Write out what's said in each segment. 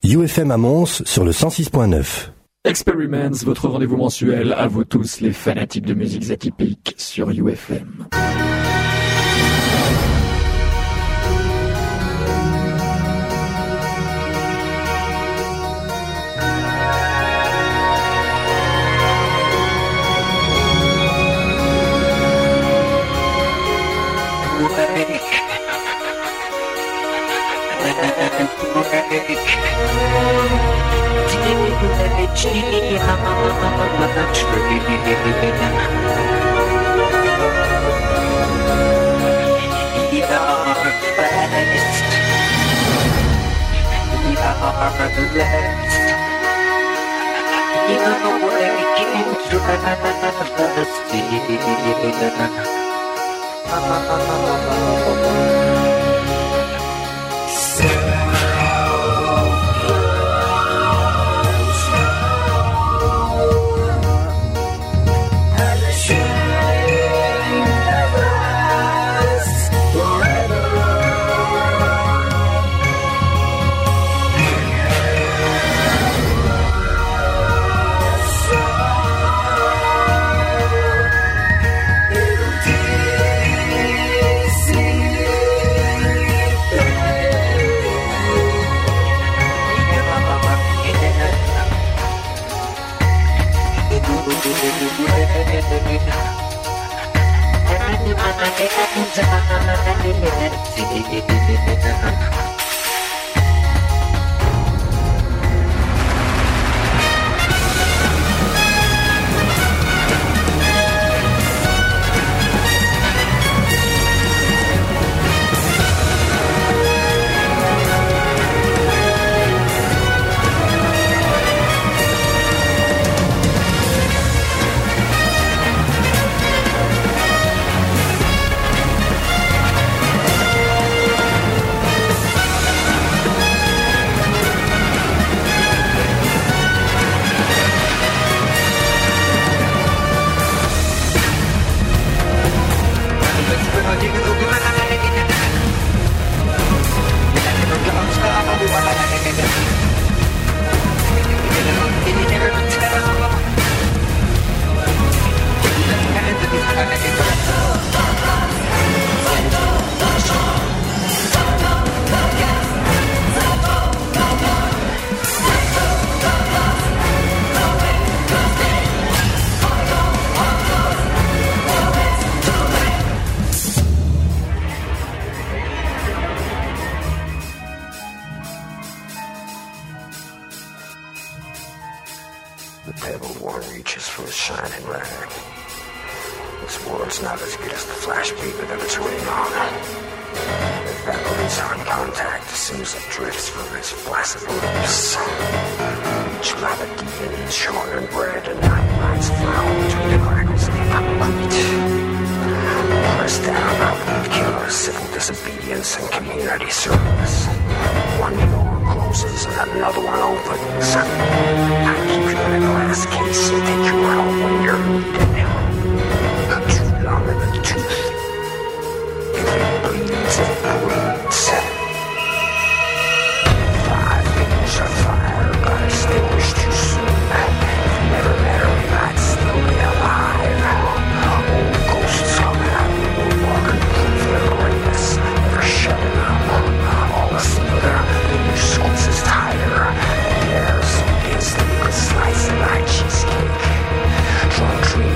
UFM à Mons sur le 106.9. Experiments, votre rendez-vous mensuel à vous tous les fanatiques de musiques atypiques sur UFM. Drunk dream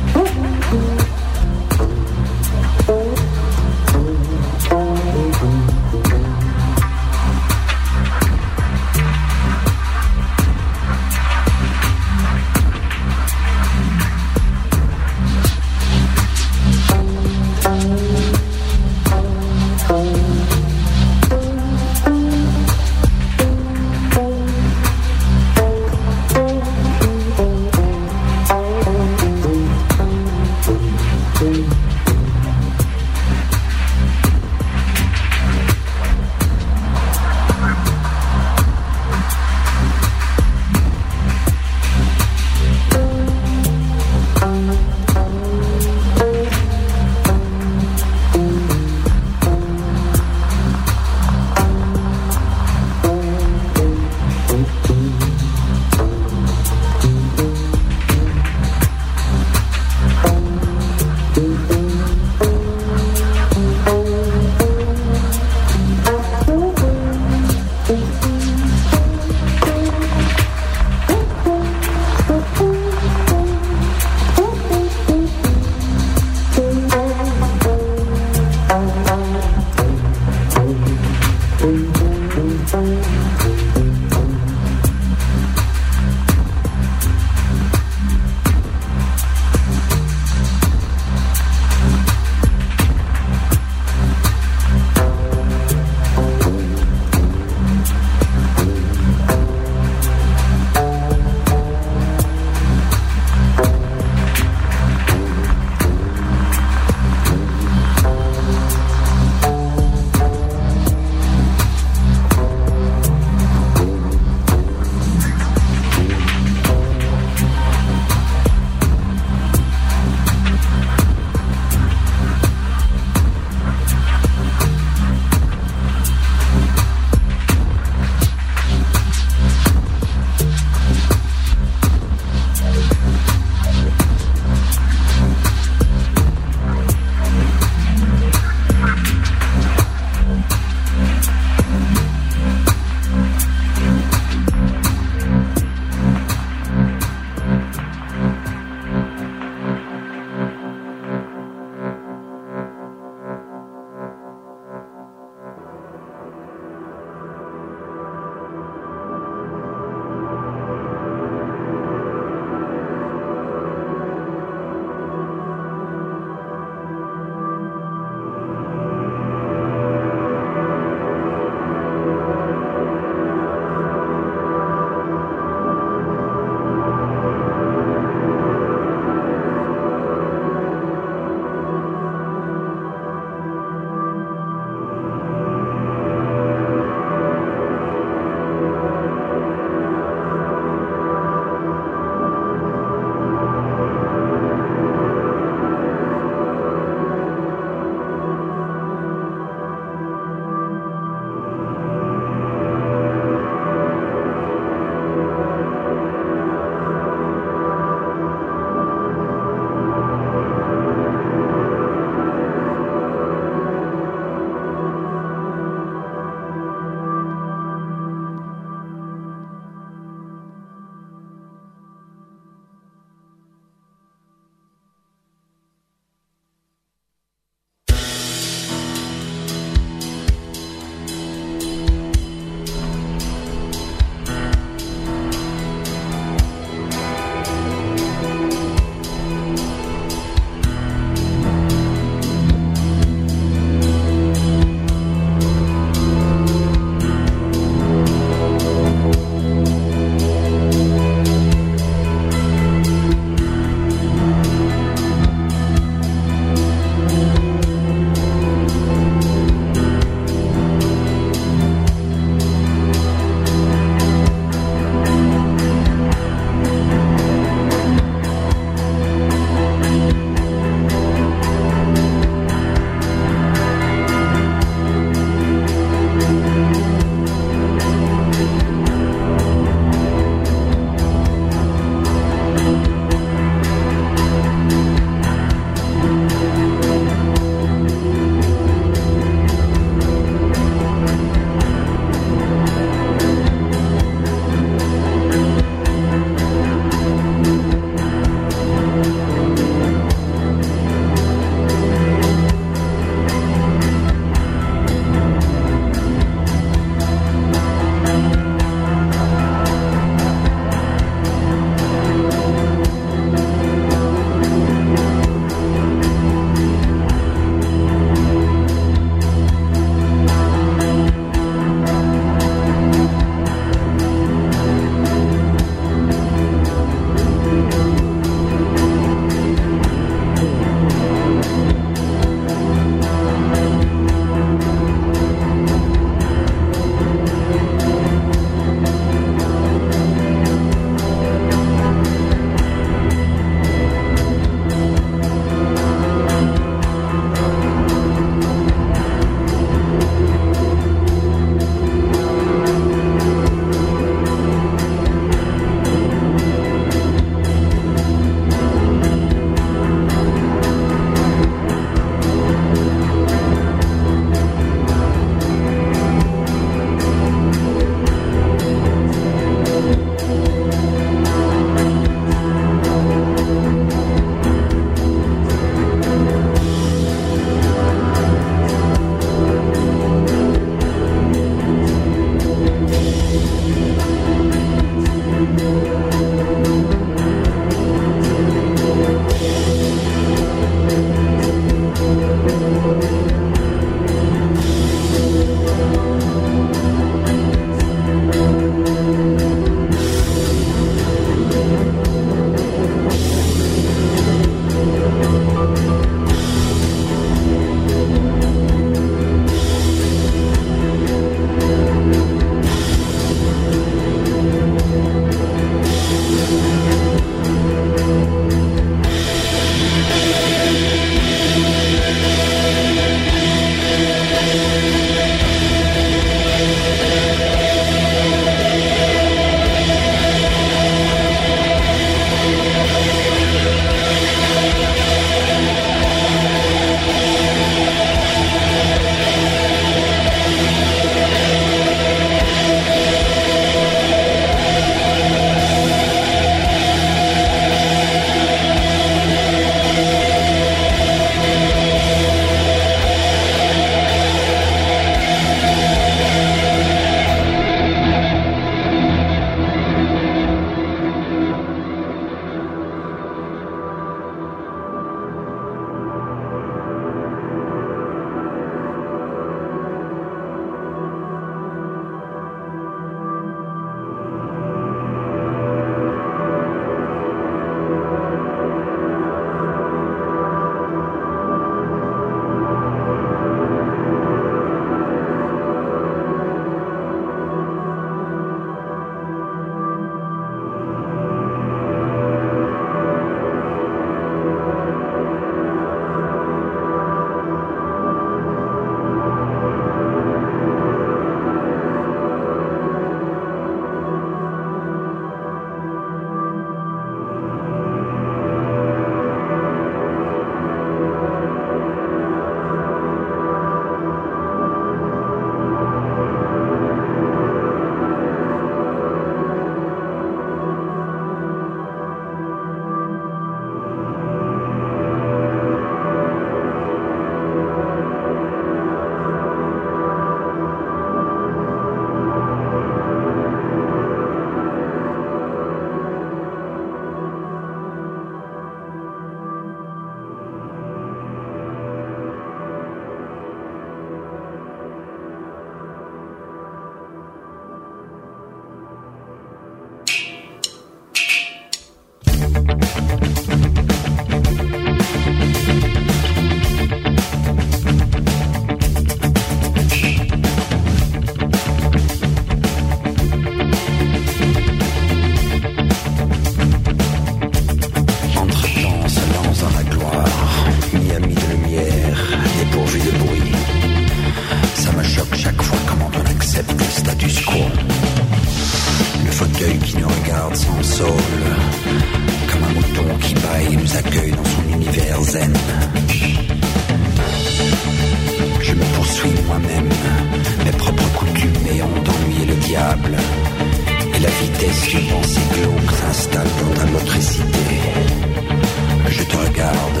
suis moi-même, mes propres coutumes ayant ennuyé le diable. Et la vitesse d'une pensée glauque s'installe dans ta motricité. Je te regarde,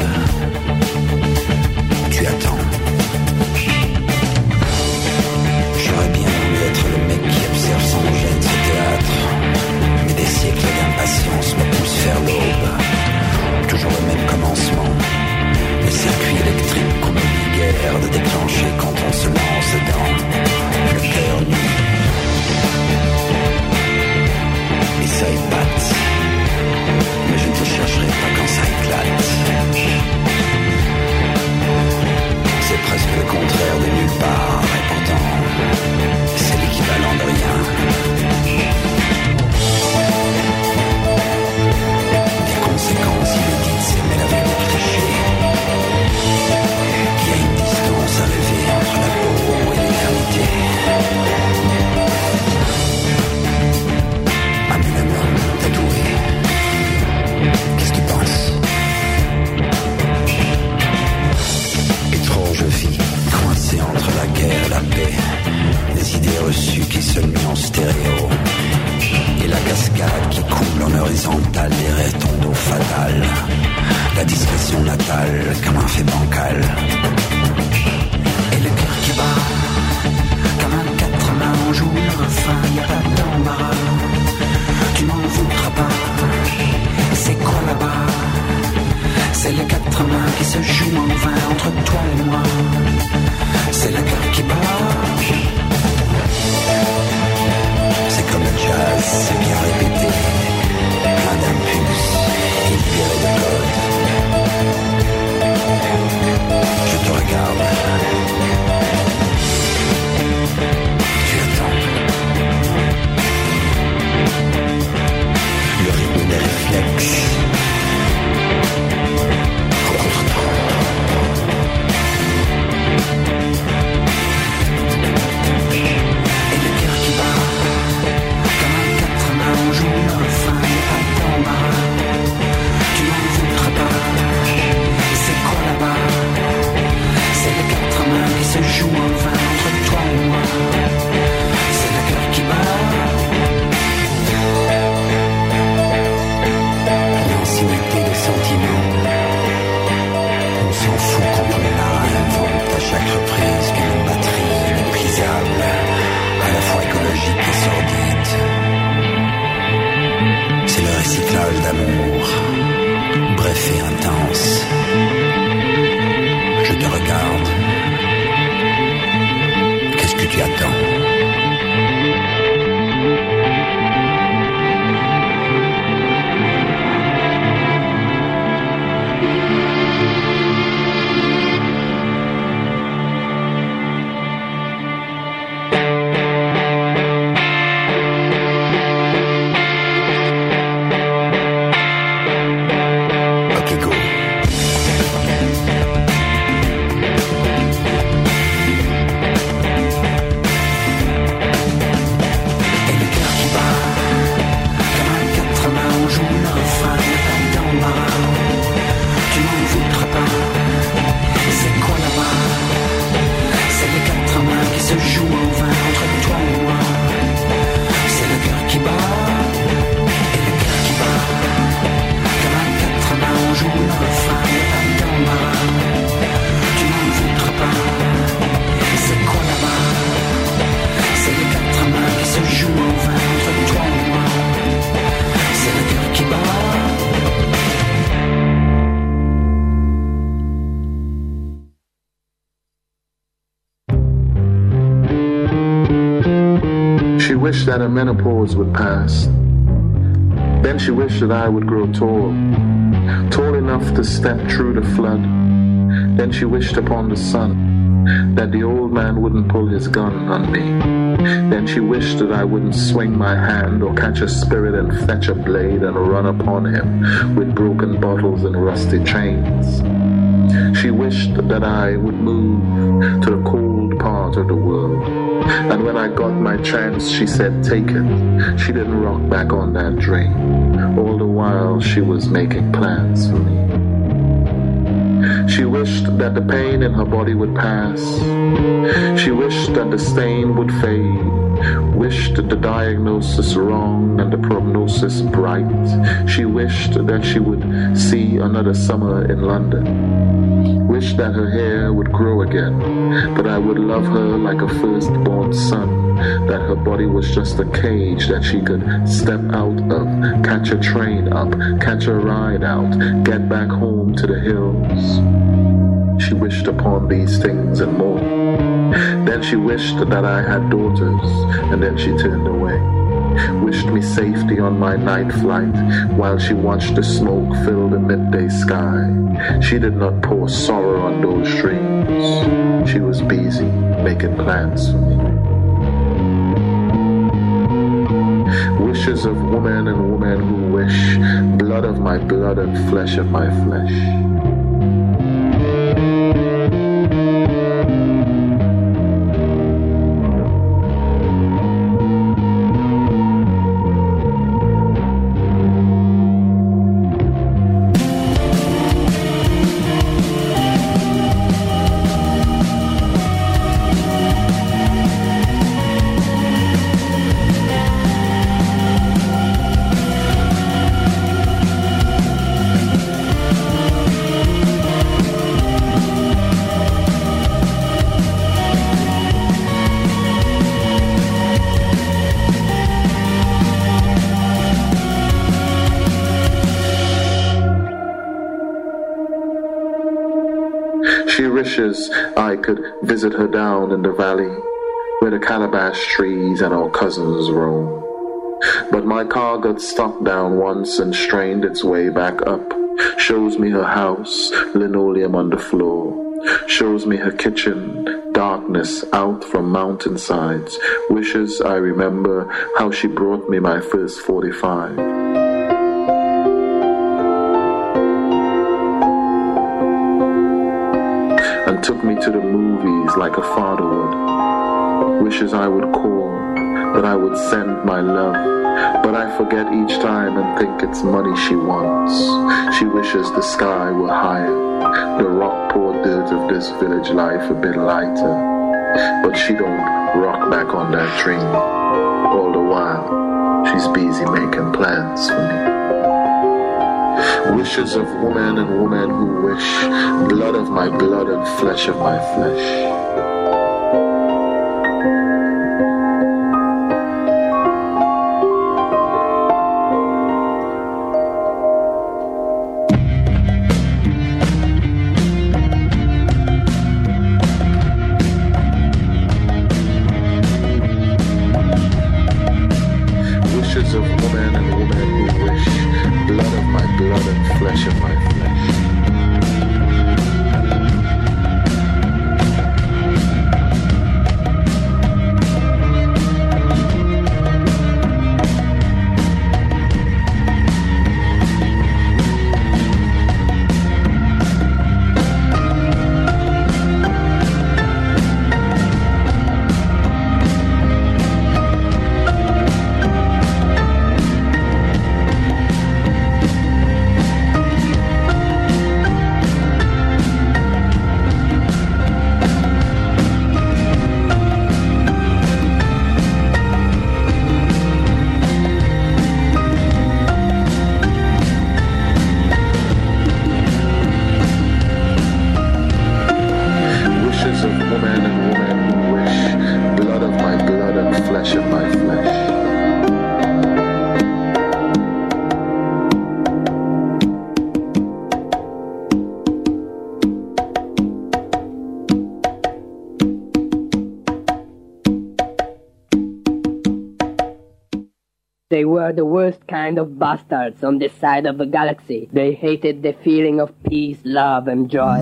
tu attends. J'aurais bien voulu être le mec qui observe sans gêne ce théâtre, mais des siècles d'impatience me poussent vers l'aube. Toujours le même commencement, le circuit électrique qu'on oublie guère de déclencher quand on se lance dans le cœur nu. Et ça épate, mais je ne te chercherai pas quand ça éclate. C'est presque le contraire de nulle part, et pourtant c'est l'équivalent de rien. Des conséquences inédites, c'est mais la vie trichée. Il y a une distance à lever entre la peau et l'éternité. Un tatoué. Qu'est-ce que tu penses? Étrange vie, coincée entre la guerre et la paix. Des idées reçues qui se mient en stéréo. Et la cascade qui coule en horizontal derrière ton dos fatal. La discrétion natale comme un fait bancal. Et le cœur qui bat comme un quatre mains en joue le refrain, y a pas d'embarras. Tu m'en voudras pas. C'est quoi là-bas? C'est les quatre mains qui se jouent en vain entre toi et moi. C'est le cœur qui bat. C'est comme le jazz, c'est bien répété, plein d'impulses, inspiré de codes. Je te regarde. Tu attends. Le rythme des réflexes. Rencontre-toi. Et le cœur qui bat. Comme un quatre mains, on joue le refrain, et pas d'embarras. Tu n'en voudras pas. C'est quoi là-bas? C'est les quatre mains qui se jouent en vain entre toi et moi. C'est le cœur qui bat. L'ancienneté des sentiments. On s'en fout quand on est marin, invente à chaque reprise qu'une batterie inépuisable, à la fois écologique et sordide. C'est le recyclage d'amour, bref et intense. Je te regarde. Qu'est-ce que tu attends? Wished that her menopause would pass. Then she wished that I would grow tall, tall enough to step through the flood. Then she wished upon the sun that the old man wouldn't pull his gun on me. Then she wished that I wouldn't swing my hand or catch a spirit and fetch a blade and run upon him with broken bottles and rusty chains. She wished that I would move to the cold part of the world. And when I got my chance, she said, take it. She didn't rock back on that dream. All the while she was making plans for me. She wished that the pain in her body would pass. She wished that the stain would fade. Wished the diagnosis wrong and the prognosis bright. She wished that she would see another summer in London. Wished that her hair would grow again, that I would love her like a firstborn son, that her body was just a cage that she could step out of, catch a train up, catch a ride out, get back home to the hills. She wished upon these things and more. Then she wished that I had daughters, and then she turned away. Wished me safety on my night flight while she watched the smoke fill the midday sky. She did not pour sorrow on those dreams. She was busy making plans for me. Wishes of woman and woman who wish, blood of my blood and flesh of my flesh. She wishes I could visit her down in the valley where the calabash trees and our cousins roam. But my car got stuck down once and strained its way back up. Shows me her house, linoleum on the floor. Shows me her kitchen, darkness out from mountainsides. Wishes I remember how she brought me my first 45. And took me to the movies like a father would. Wishes I would call, that I would send my love, but I forget each time and think it's money she wants. She wishes the sky were higher, the rock poor dirt of this village life a bit lighter, but she don't rock back on that dream. All the while, she's busy making plans for me. Wishes of woman and woman who wish, blood of my blood and flesh of my flesh. Wishes of woman and woman who wish, blood of my blood and flesh of my flesh. They were the worst kind of bastards on this side of the galaxy. They hated the feeling of peace, love, and joy.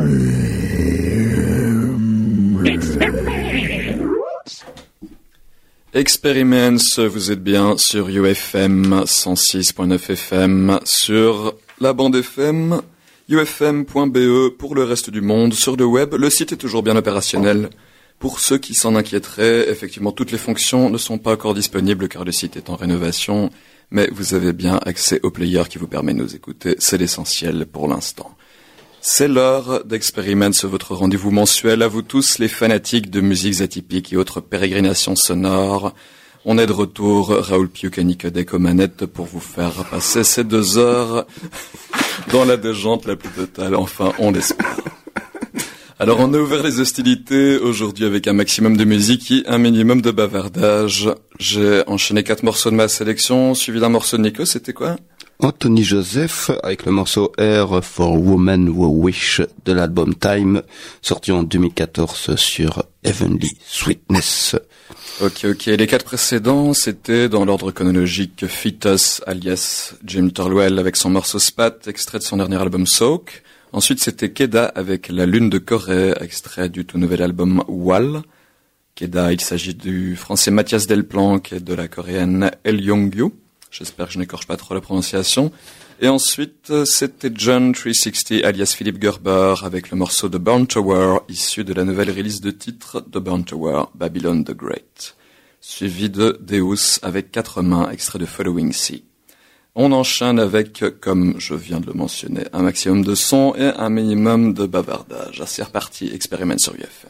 Experiments, vous êtes bien sur UFM 106.9 FM, sur la bande FM, ufm.be pour le reste du monde, sur le web. Le site est toujours bien opérationnel. Pour ceux qui s'en inquiéteraient, effectivement, toutes les fonctions ne sont pas encore disponibles car le site est en rénovation, mais vous avez bien accès au player qui vous permet de nous écouter. C'est l'essentiel pour l'instant. C'est l'heure d'Experiment, votre rendez-vous mensuel à vous tous les fanatiques de musiques atypiques et autres pérégrinations sonores. On est de retour, Raoul Piuk et Nicodec aux manettes pour vous faire passer ces 2 heures dans la déjante la plus totale, enfin on l'espère. Alors on a ouvert les hostilités aujourd'hui avec un maximum de musique et un minimum de bavardage. J'ai enchaîné 4 morceaux de ma sélection, suivi d'un morceau de Nico, c'était quoi ? Anthony Joseph avec le morceau Air for Woman Who Wish de l'album Time, sorti en 2014 sur Heavenly Sweetness. Ok. Les 4 précédents, c'était dans l'ordre chronologique Fetus, alias Jim Thirlwell avec son morceau Spat, extrait de son dernier album Soak. Ensuite, c'était Keda avec La Lune de Corée, extrait du tout nouvel album Wall. Keda, il s'agit du français Mathias Delplanque et de la coréenne El Yongyu. J'espère que je n'écorche pas trop la prononciation. Et ensuite, c'était John 360 alias Philippe Gerber avec le morceau de Burn Tower, issu de la nouvelle release de titre de Burn Tower, Babylon the Great. Suivi de Deus avec 4 mains, extrait de Following Sea. On enchaîne avec, comme je viens de le mentionner, un maximum de son et un minimum de bavardage. C'est reparti, Expériment sur UFM.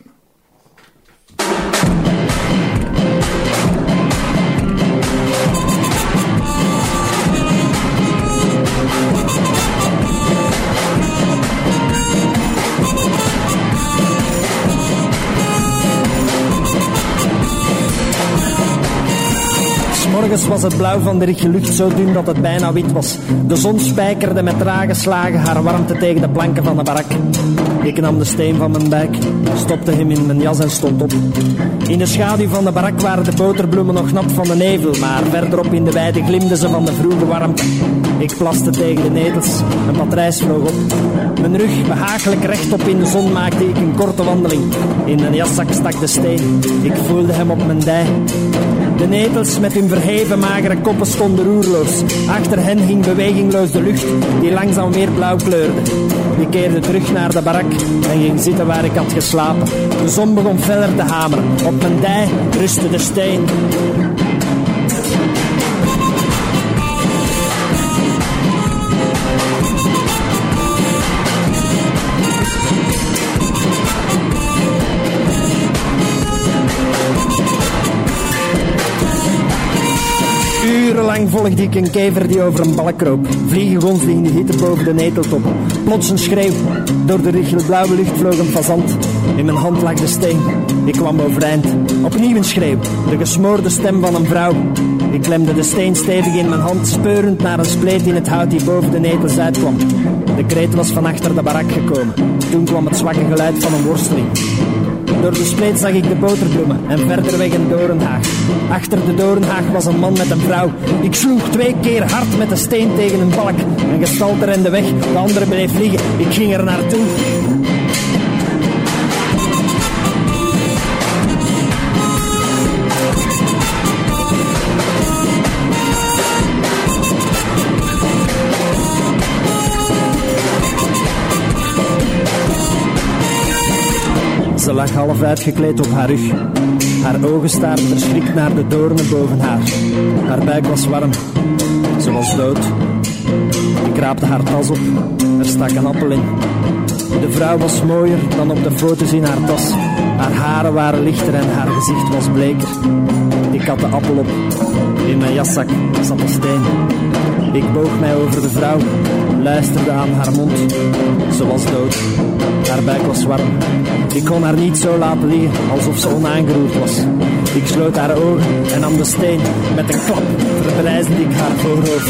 Morgens was het blauw van de riche lucht zo dun dat het bijna wit was. De zon spijkerde met trage slagen haar warmte tegen de planken van de barak. Ik nam de steen van mijn buik, stopte hem in mijn jas en stond op. In de schaduw van de barak waren de boterbloemen nog nat van de nevel, maar verderop in de weide glimden ze van de vroege warmte. Ik plaste tegen de netels, een patrijs vloog op. Mijn rug behagelijk rechtop in de zon maakte ik een korte wandeling. In mijn jaszak stak de steen, ik voelde hem op mijn dij. De netels met hun verheven magere koppen stonden roerloos. Achter hen hing bewegingloos de lucht, die langzaam weer blauw kleurde. Ik keerde terug naar de barak en ging zitten waar ik had geslapen. De zon begon feller te hameren. Op mijn dij rustte de steen. Urenlang volgde ik een kever die over een balk kroop. Vliegen gonsden in de hitte boven de neteltoppen. Plots een schreeuw. Door de richelblauwe lucht vloog een fazant. In mijn hand lag de steen. Ik kwam overeind. Opnieuw een schreeuw. De gesmoorde stem van een vrouw. Ik klemde de steen stevig in mijn hand, speurend naar een spleet in het hout die boven de netels uitkwam. De kreet was van achter de barak gekomen. Toen kwam het zwakke geluid van een worsteling. Door de spleet zag ik de boterbloemen en verder weg een doornhaag. Achter de doornhaag was een man met een vrouw. Ik sloeg 2 keer hard met de steen tegen een balk. Een gestalte rende weg, de andere bleef liggen. Ik ging er naartoe. Ze lag half uitgekleed op haar rug. Haar ogen staarden verschrikt naar de doornen boven haar. Haar buik was warm. Ze was dood. Ik raapte haar tas op. Er stak een appel in. De vrouw was mooier dan op de foto's in haar tas. Haar haren waren lichter en haar gezicht was bleker. Ik had de appel op. In mijn jaszak zat de steen. Ik boog mij over de vrouw, luisterde aan haar mond. Ze was dood. Haar buik was warm. Ik kon haar niet zo laten liggen, alsof ze onaangeroerd was. Ik sloot haar ogen en nam de steen. Met een klap verbrijzende ik haar voorhoofd.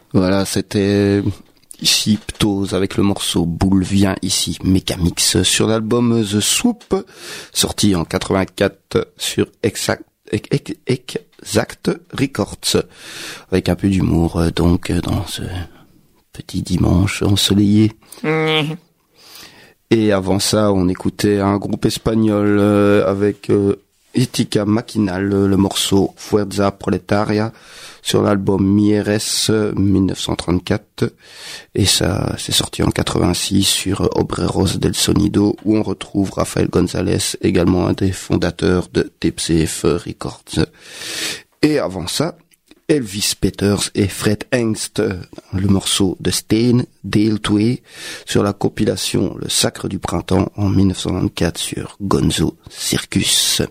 Voilà, c'était ici Ptose avec le morceau Boule vient ici, Megamix sur l'album The Swoop, sorti en 84 sur Exact Records, avec un peu d'humour donc dans ce petit dimanche ensoleillé. Et avant ça, on écoutait un groupe espagnol avec Ética Maquinal, le morceau Fuerza Proletaria sur l'album Mieres 1934, et ça c'est sorti en 86 sur Obreros del Sonido, où on retrouve Rafael González, également un des fondateurs de TPCF Records. Et avant ça, Elvis Peters et Fred Engst, le morceau de Steen, Dale Twee, sur la compilation Le Sacre du Printemps en 1994 sur Gonzo Circus.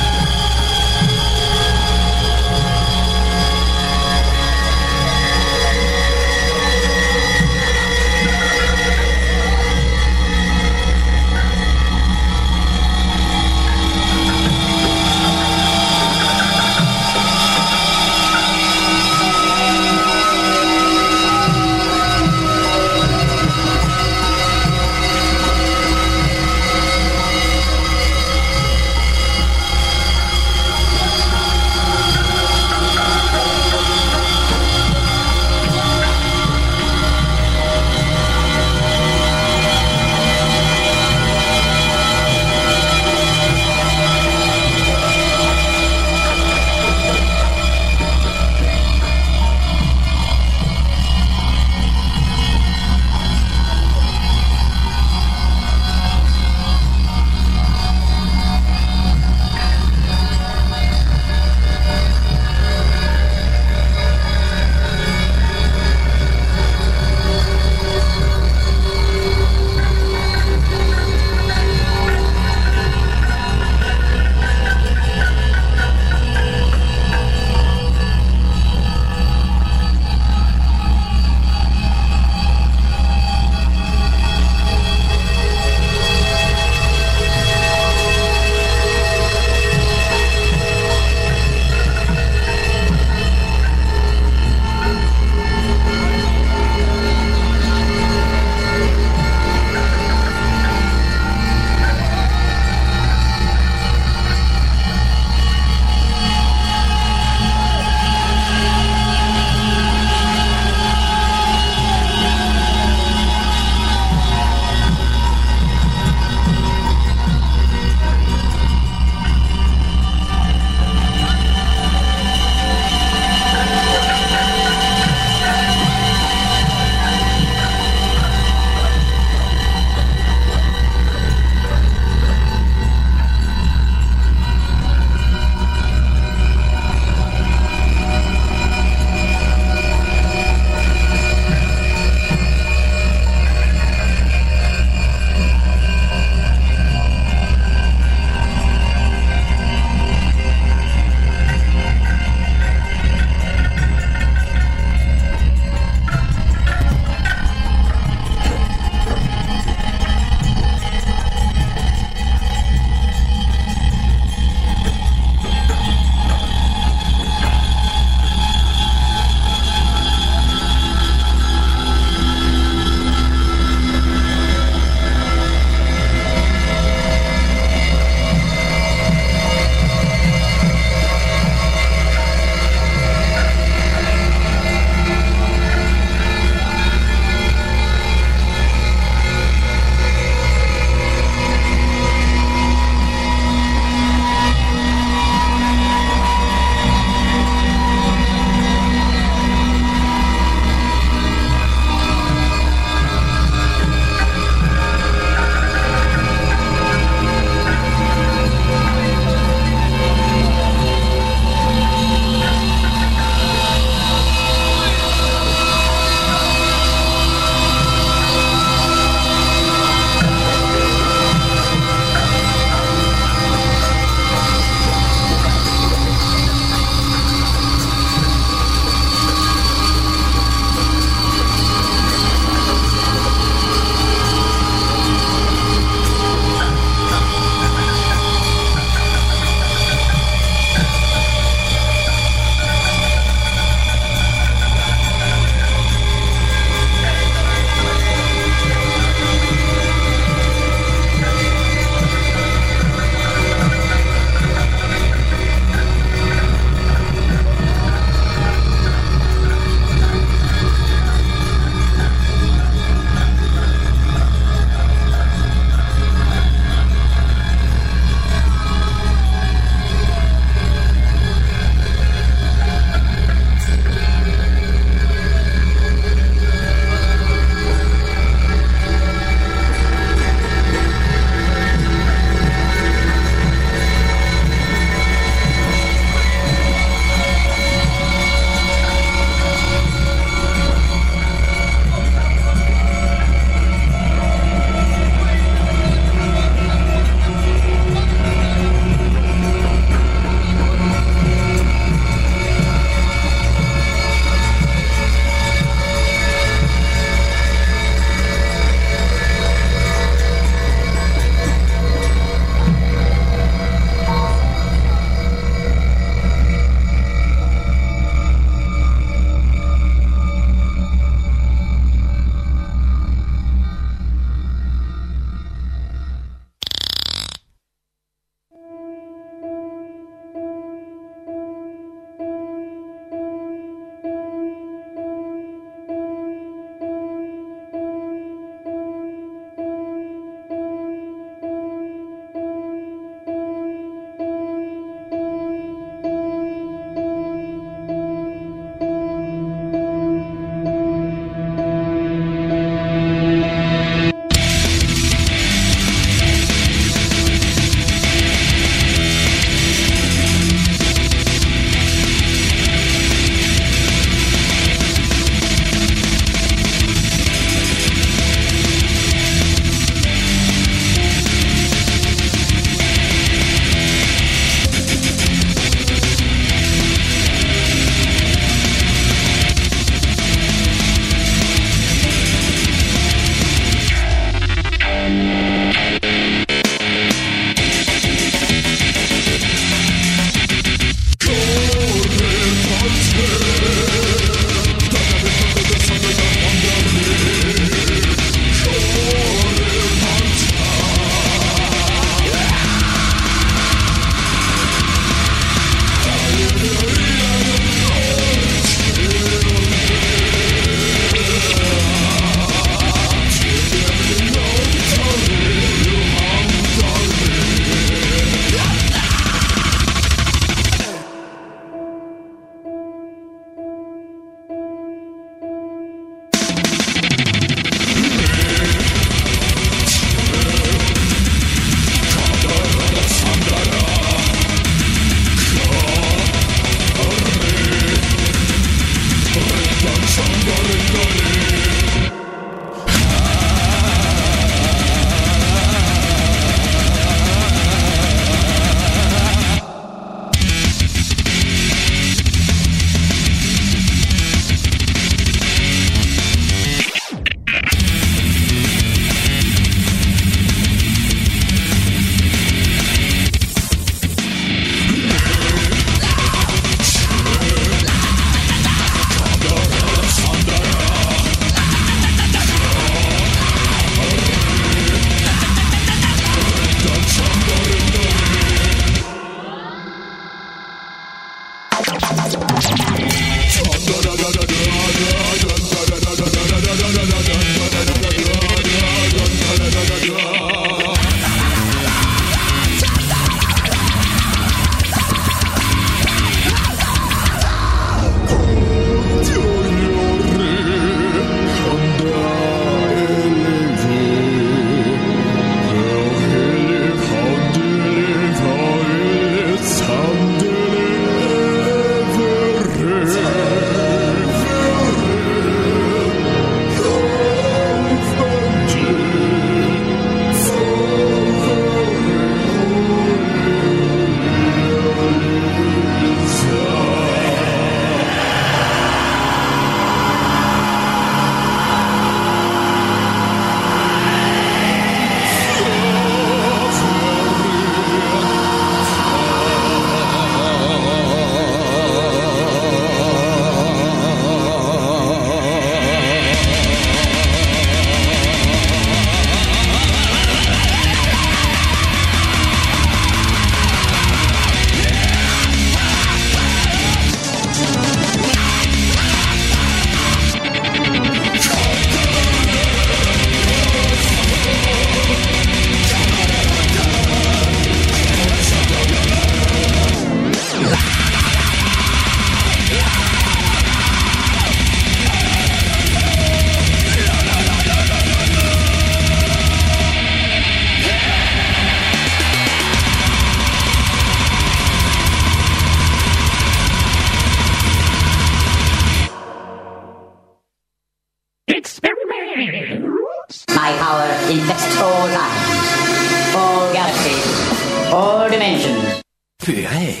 My power invests all lines, all galaxies, all dimensions. Purée.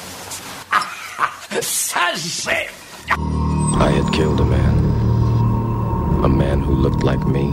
Ça c'est... I had killed a man who looked like me.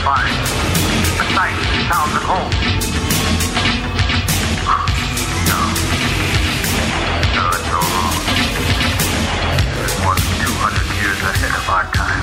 find a site found at home. No, it's all wrong. It's more than 200 years ahead of our time.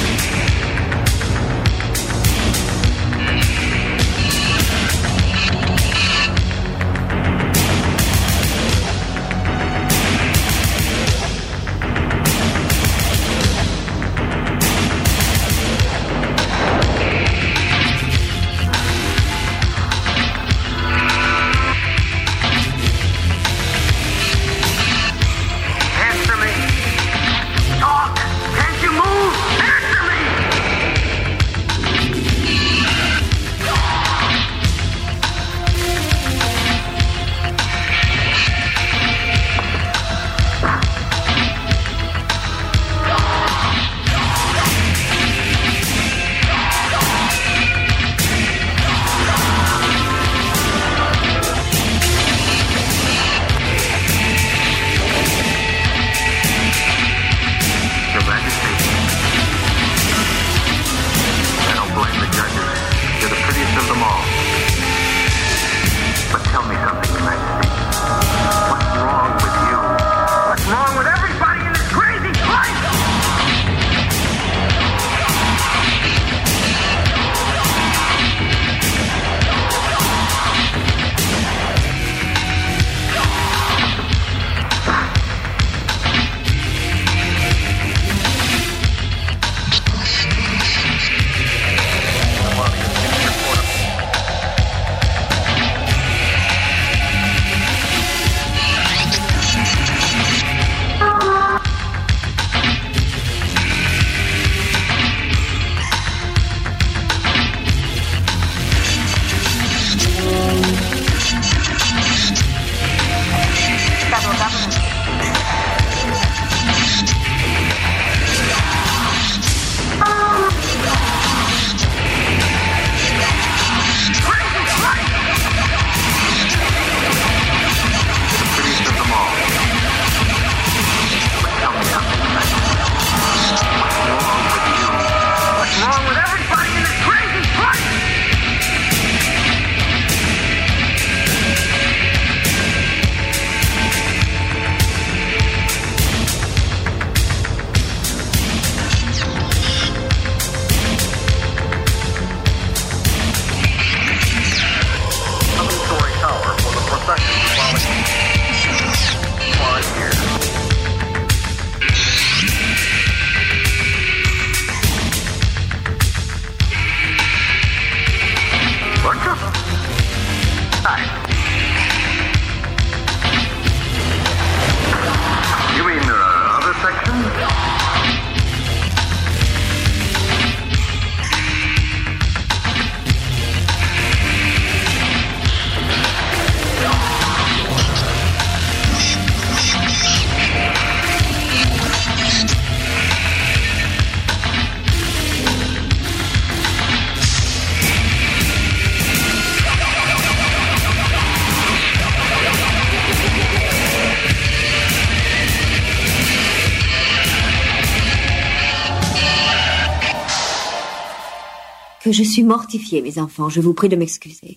Que je suis mortifiée, mes enfants. Je vous prie de m'excuser.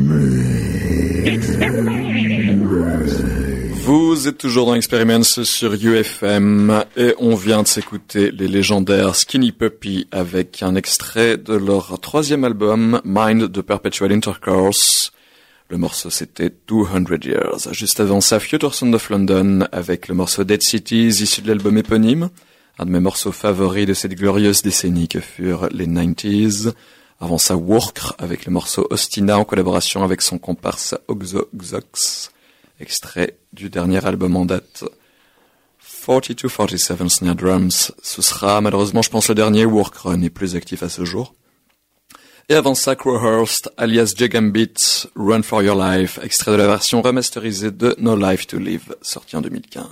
Vous êtes toujours dans Experiments sur UFM et on vient de s'écouter les légendaires Skinny Puppy avec un extrait de leur troisième album, Mind the Perpetual Intercourse. Le morceau c'était 200 Years. Juste avant ça, Future Sound of London avec le morceau Dead Cities issu de l'album éponyme. Un de mes morceaux favoris de cette glorieuse décennie que furent les 90s. Avant ça, Work avec le morceau Ostina en collaboration avec son comparse Oxoxox. Extrait du dernier album en date. 42-47 Snare Drums. Ce sera malheureusement, je pense, le dernier. Workrun est plus actif à ce jour. Et avant ça, Crowhurst, alias J-Gambit, Run for Your Life, extrait de la version remasterisée de No Life to Live, sorti en 2015.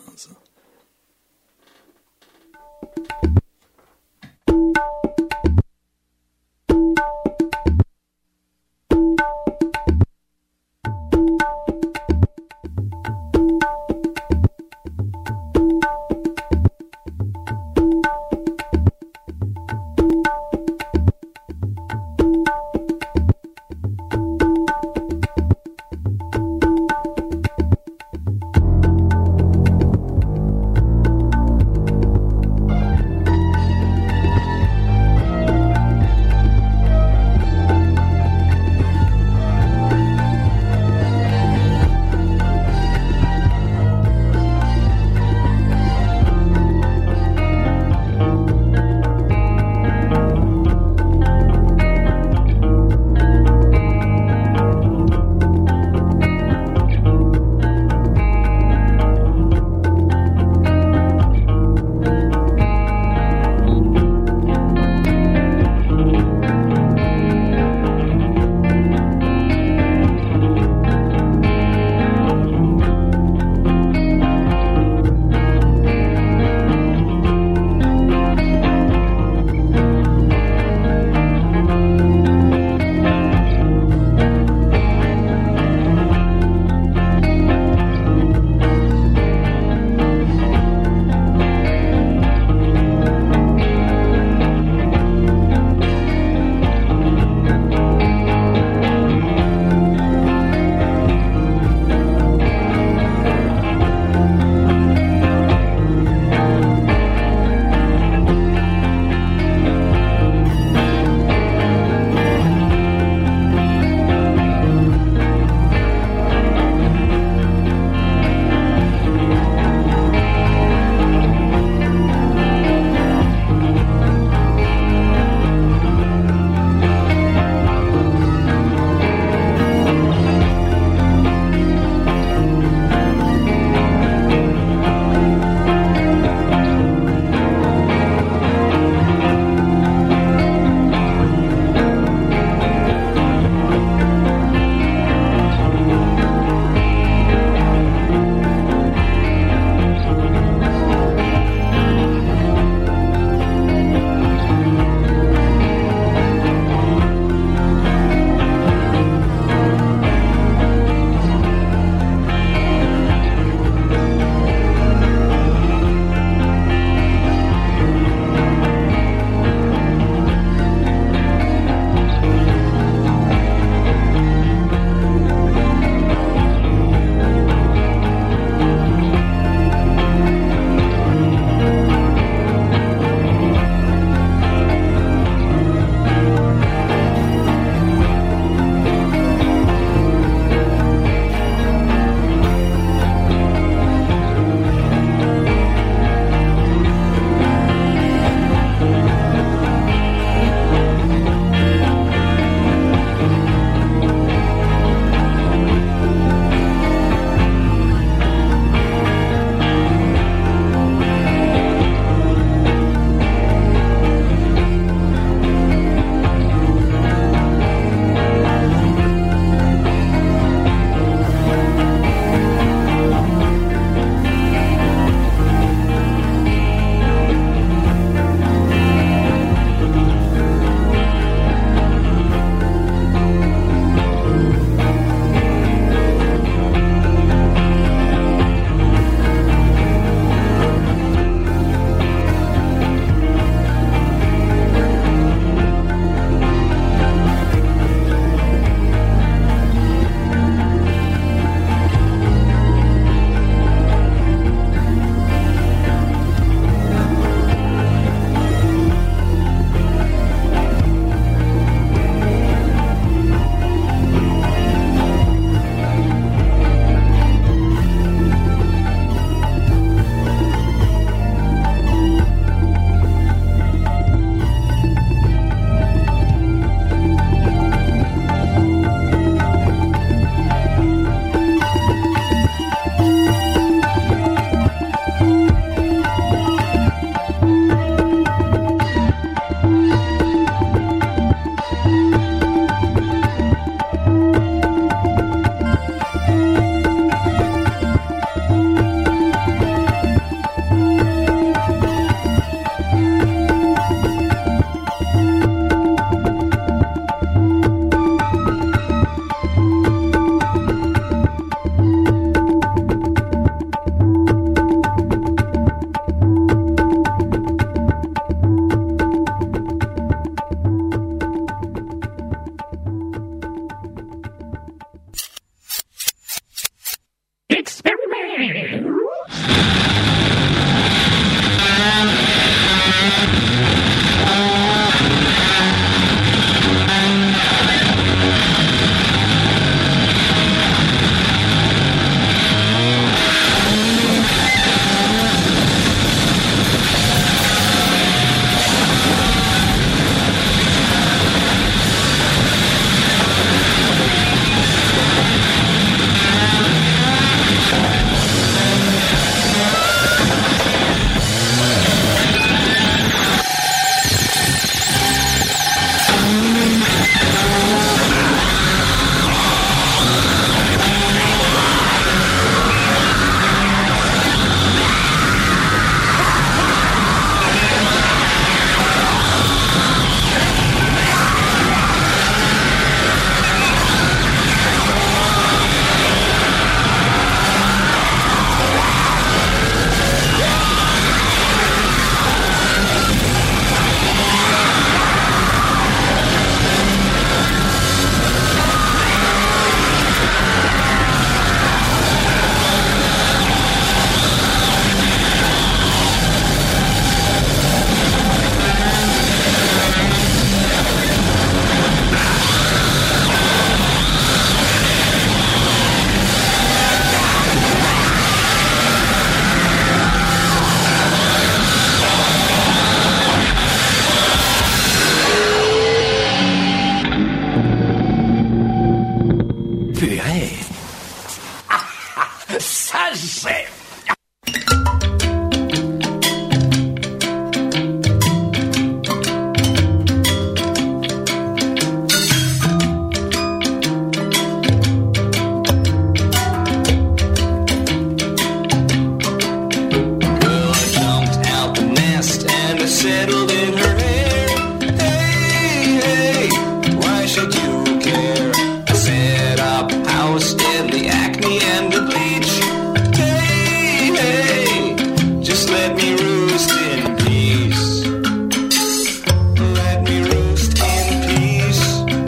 settled in her hair. Hey, hey, why should you care? I set up house, deadly acne and the bleach. Hey, hey, just let me roost in peace. Let me roost in peace.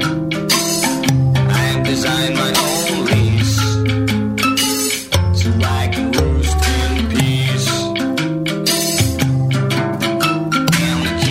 I've designed my own lease, so I can roost in peace. And the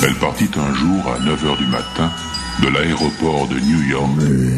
Elle partit un jour à 9h du matin de l'aéroport de New York.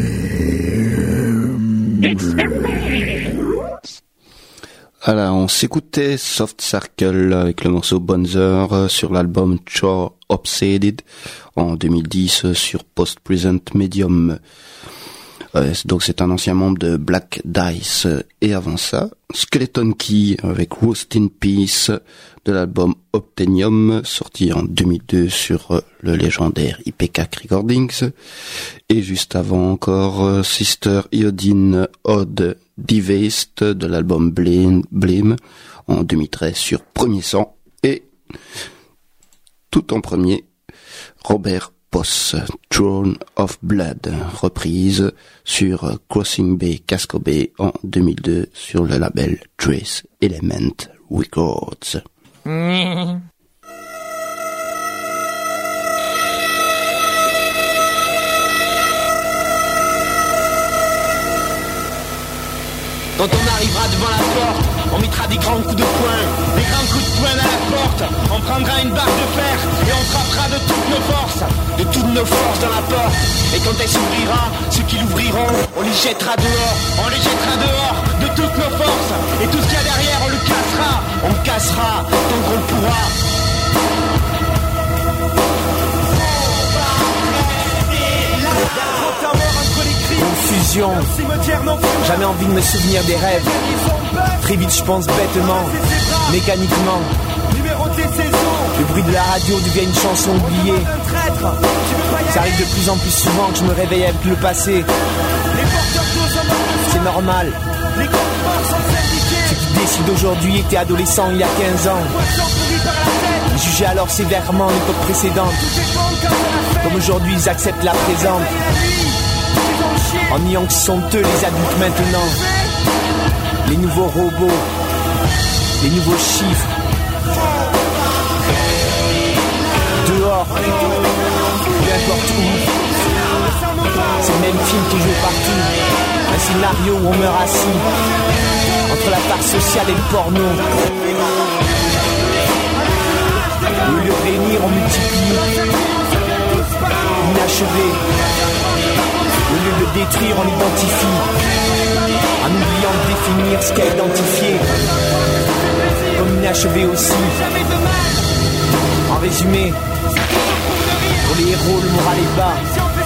Alors, on s'écoutait Soft Circle avec le morceau Bonzer sur l'album Chore Obseded en 2010 sur Post Present Medium. Donc c'est un ancien membre de Black Dice. Et avant ça, Skeleton Key avec Rust in Peace de l'album Obtenium sorti en 2002 sur le légendaire IPK Recordings. Et juste avant encore Sister Iodine Odd Devaced de l'album Blame en 2013 sur Premier Sang. Et tout en premier, Robert Poss, Throne of Blood, reprise sur Crossing Bay Casco Bay en 2002 sur le label Trace Element Records. Quand on arrivera devant la porte, on mettra des grands coups de poing, des grands coups de poing à la porte. On prendra une barre de fer et on frappera de toutes nos forces dans la porte. Et quand elle s'ouvrira, ceux qui l'ouvriront, on les jettera dehors de toutes nos forces. Et tout ce qu'il y a derrière, on le cassera tant qu'on le pourra. Confusion, jamais envie de me souvenir des rêves. Très vite je pense bêtement, mécaniquement. Le bruit de la radio devient une chanson oubliée. Ça arrive de plus en plus souvent que je me réveille avec le passé. C'est normal. Ceux qui décident aujourd'hui étaient adolescents il y a 15 ans. Ils jugeaient alors sévèrement l'époque précédente. Comme aujourd'hui ils acceptent la présente, en niant que ce sont eux les adultes maintenant. Les nouveaux robots, les nouveaux chiffres. Dehors, peu importe où, c'est le même film qui joue partout. Un scénario où on meurt assis, entre la part sociale et le porno. Au lieu de réunir, on multiplie. Inachevé. Au lieu de détruire, on identifie. En oubliant de définir ce qu'est identifié. Comme inachevé aussi. En résumé, pour les héros, le moral est bas.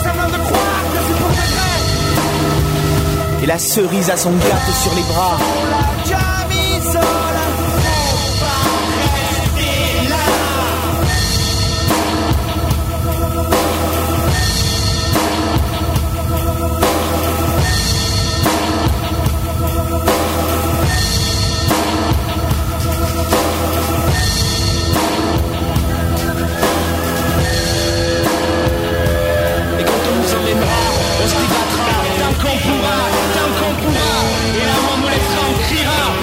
Et la cerise a son gâteau sur les bras. Tant qu'on pourra, et la mort nous laissera, on criera.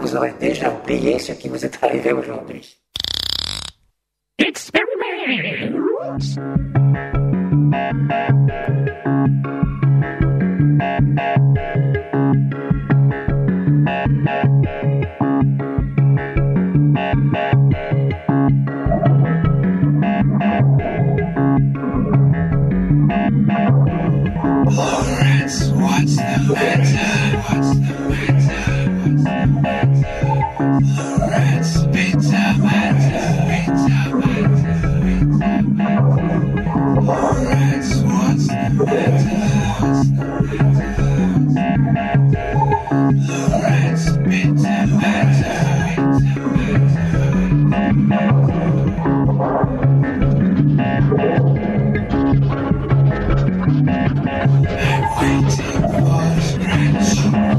vous aurez déjà oublié ce qui vous est arrivé aujourd'hui. Lawrence, what's the matter? What's the matter? Lawrence, pizza matter, pizza matter, pizza matter. Lawrence, what's the matter? What's the matter? Lawrence, pizza matter, waiting for scratch,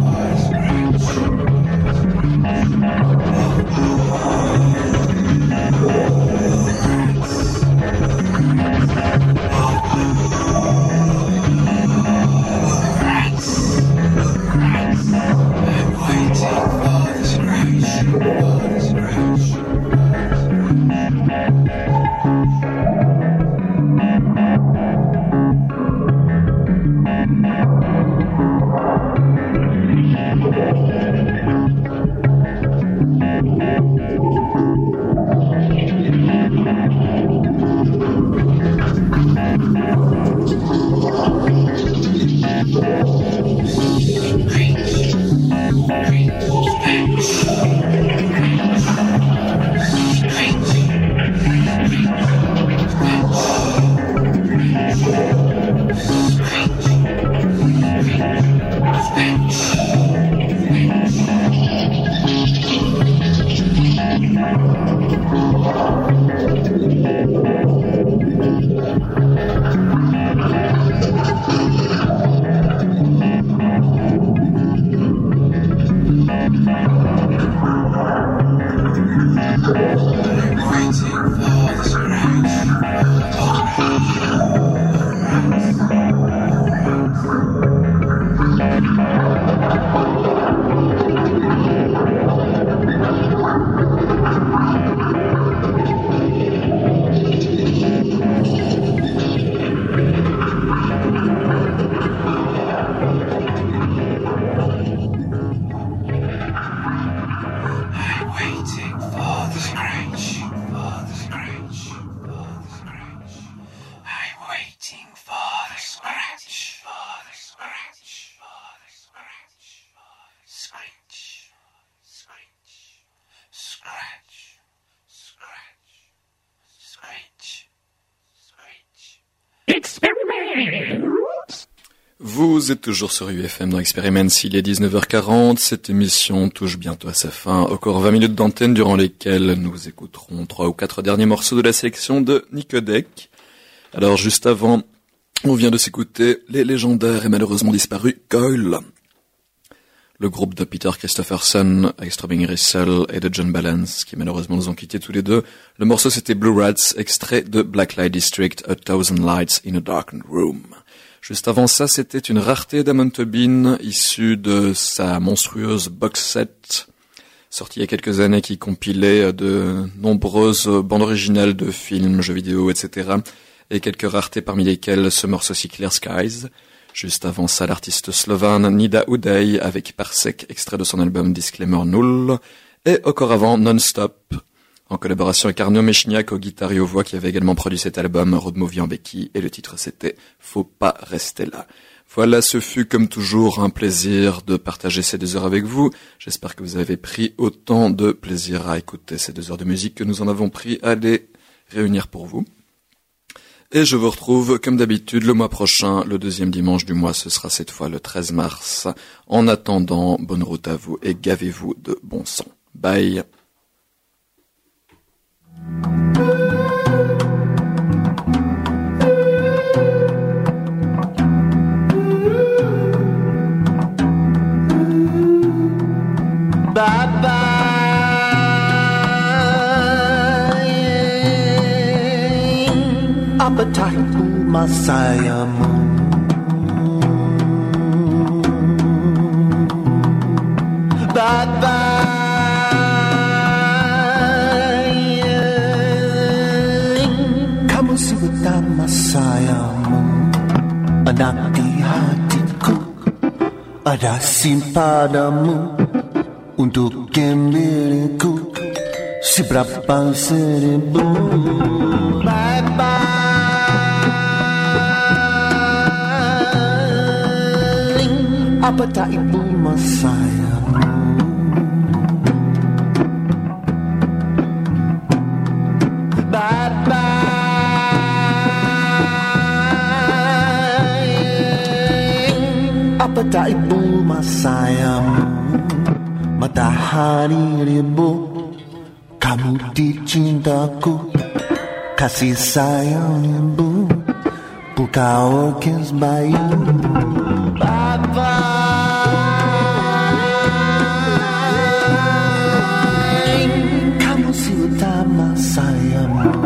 Vous êtes toujours sur UFM dans Experiment, il est 19h40, cette émission touche bientôt à sa fin, encore 20 minutes d'antenne durant lesquelles nous écouterons 3 ou 4 derniers morceaux de la sélection de Nicodec. Alors juste avant, on vient de s'écouter les légendaires et malheureusement disparus Coil, le groupe de Peter Christopherson avec Strawberry Russell et de John Balance qui malheureusement nous ont quittés tous les deux. Le morceau c'était Blue Rats, extrait de Black Light District, A Thousand Lights in a Darkened Room. Juste avant ça, c'était une rareté d'Amon Tobin, issue de sa monstrueuse box set, sortie il y a quelques années, qui compilait de nombreuses bandes originales de films, jeux vidéo, etc. Et quelques raretés parmi lesquelles ce morceau-ci Clear Skies. Juste avant ça, l'artiste slovane Nida Uday avec Parsec, extrait de son album Disclaimer Null. Et encore avant, Non-Stop, en collaboration avec Arnaud Mechniak aux guitares et aux voix qui avait également produit cet album, Road Movie en béquille, et le titre c'était Faut pas rester là. Voilà, ce fut comme toujours un plaisir de partager ces 2 heures avec vous. J'espère que vous avez pris autant de plaisir à écouter ces 2 heures de musique que nous en avons pris à les réunir pour vous. Et je vous retrouve comme d'habitude le mois prochain, le 2e dimanche du mois, ce sera cette fois le 13 mars. En attendant, bonne route à vous et gavez-vous de bon son. Bye. Bye-bye. Appetite Messiah Moon. Bye-bye. menanti hatiku ada simpadamu untuk milikku seberapa seribu. Bye bye, apa tak ibu sayangmu? Bye bye, apa tak ibu sayangmu? Matahari ribu, kamu dicintaku, kasih sayang ibu, pukau kiss by you. Bye bye, kamu si utama sayangmu.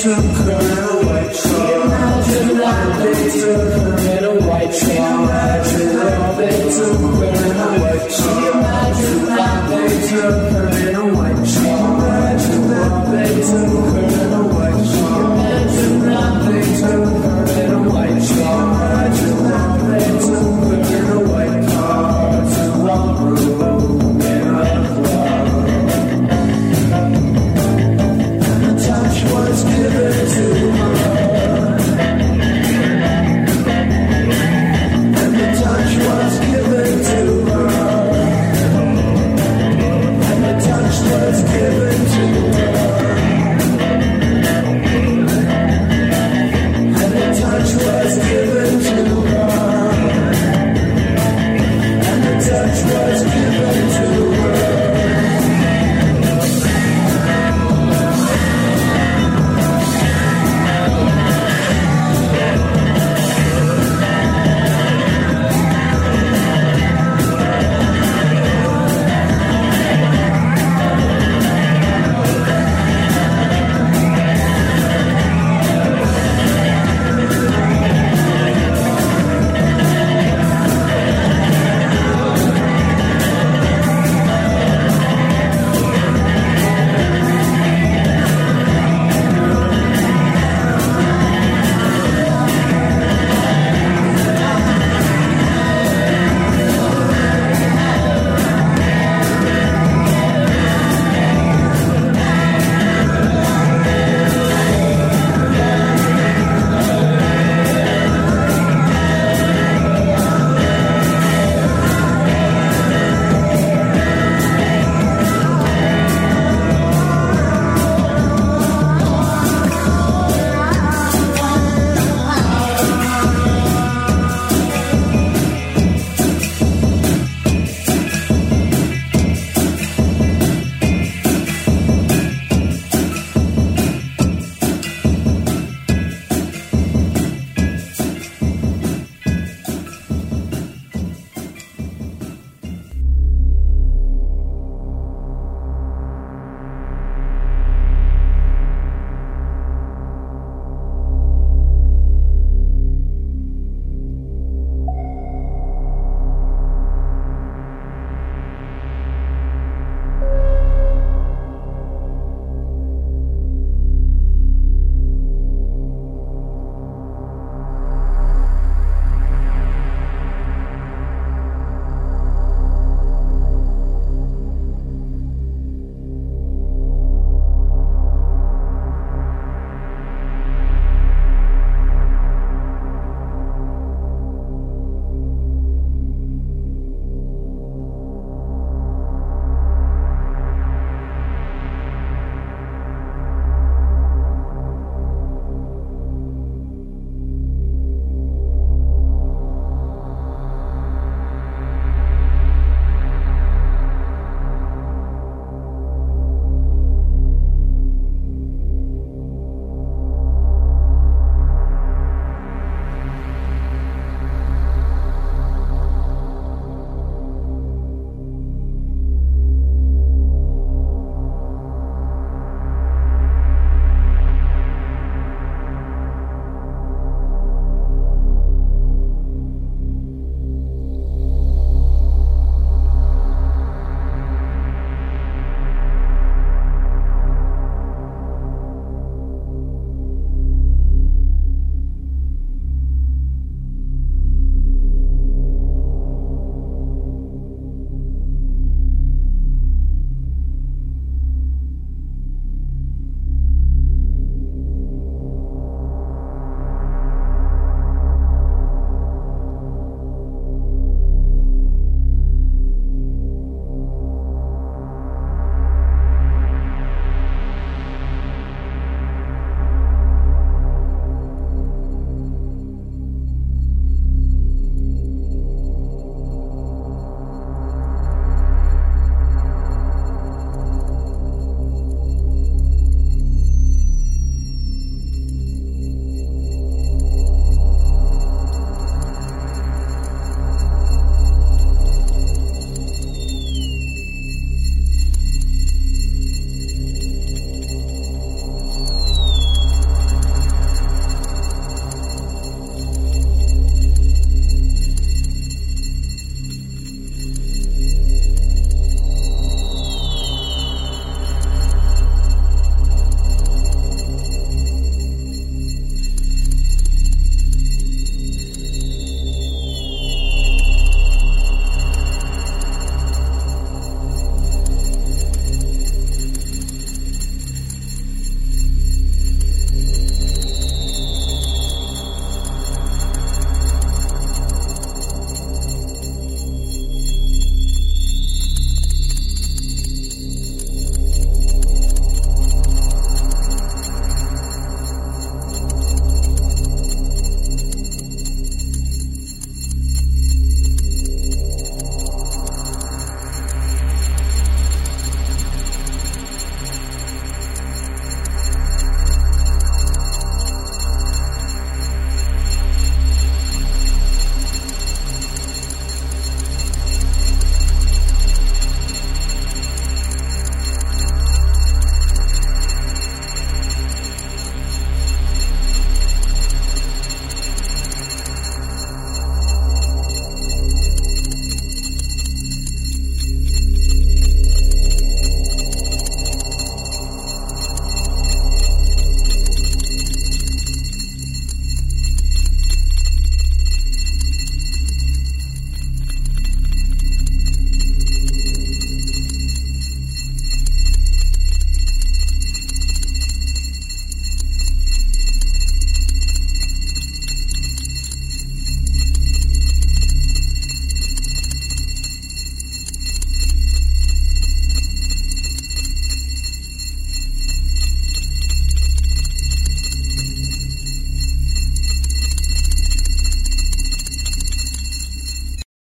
took her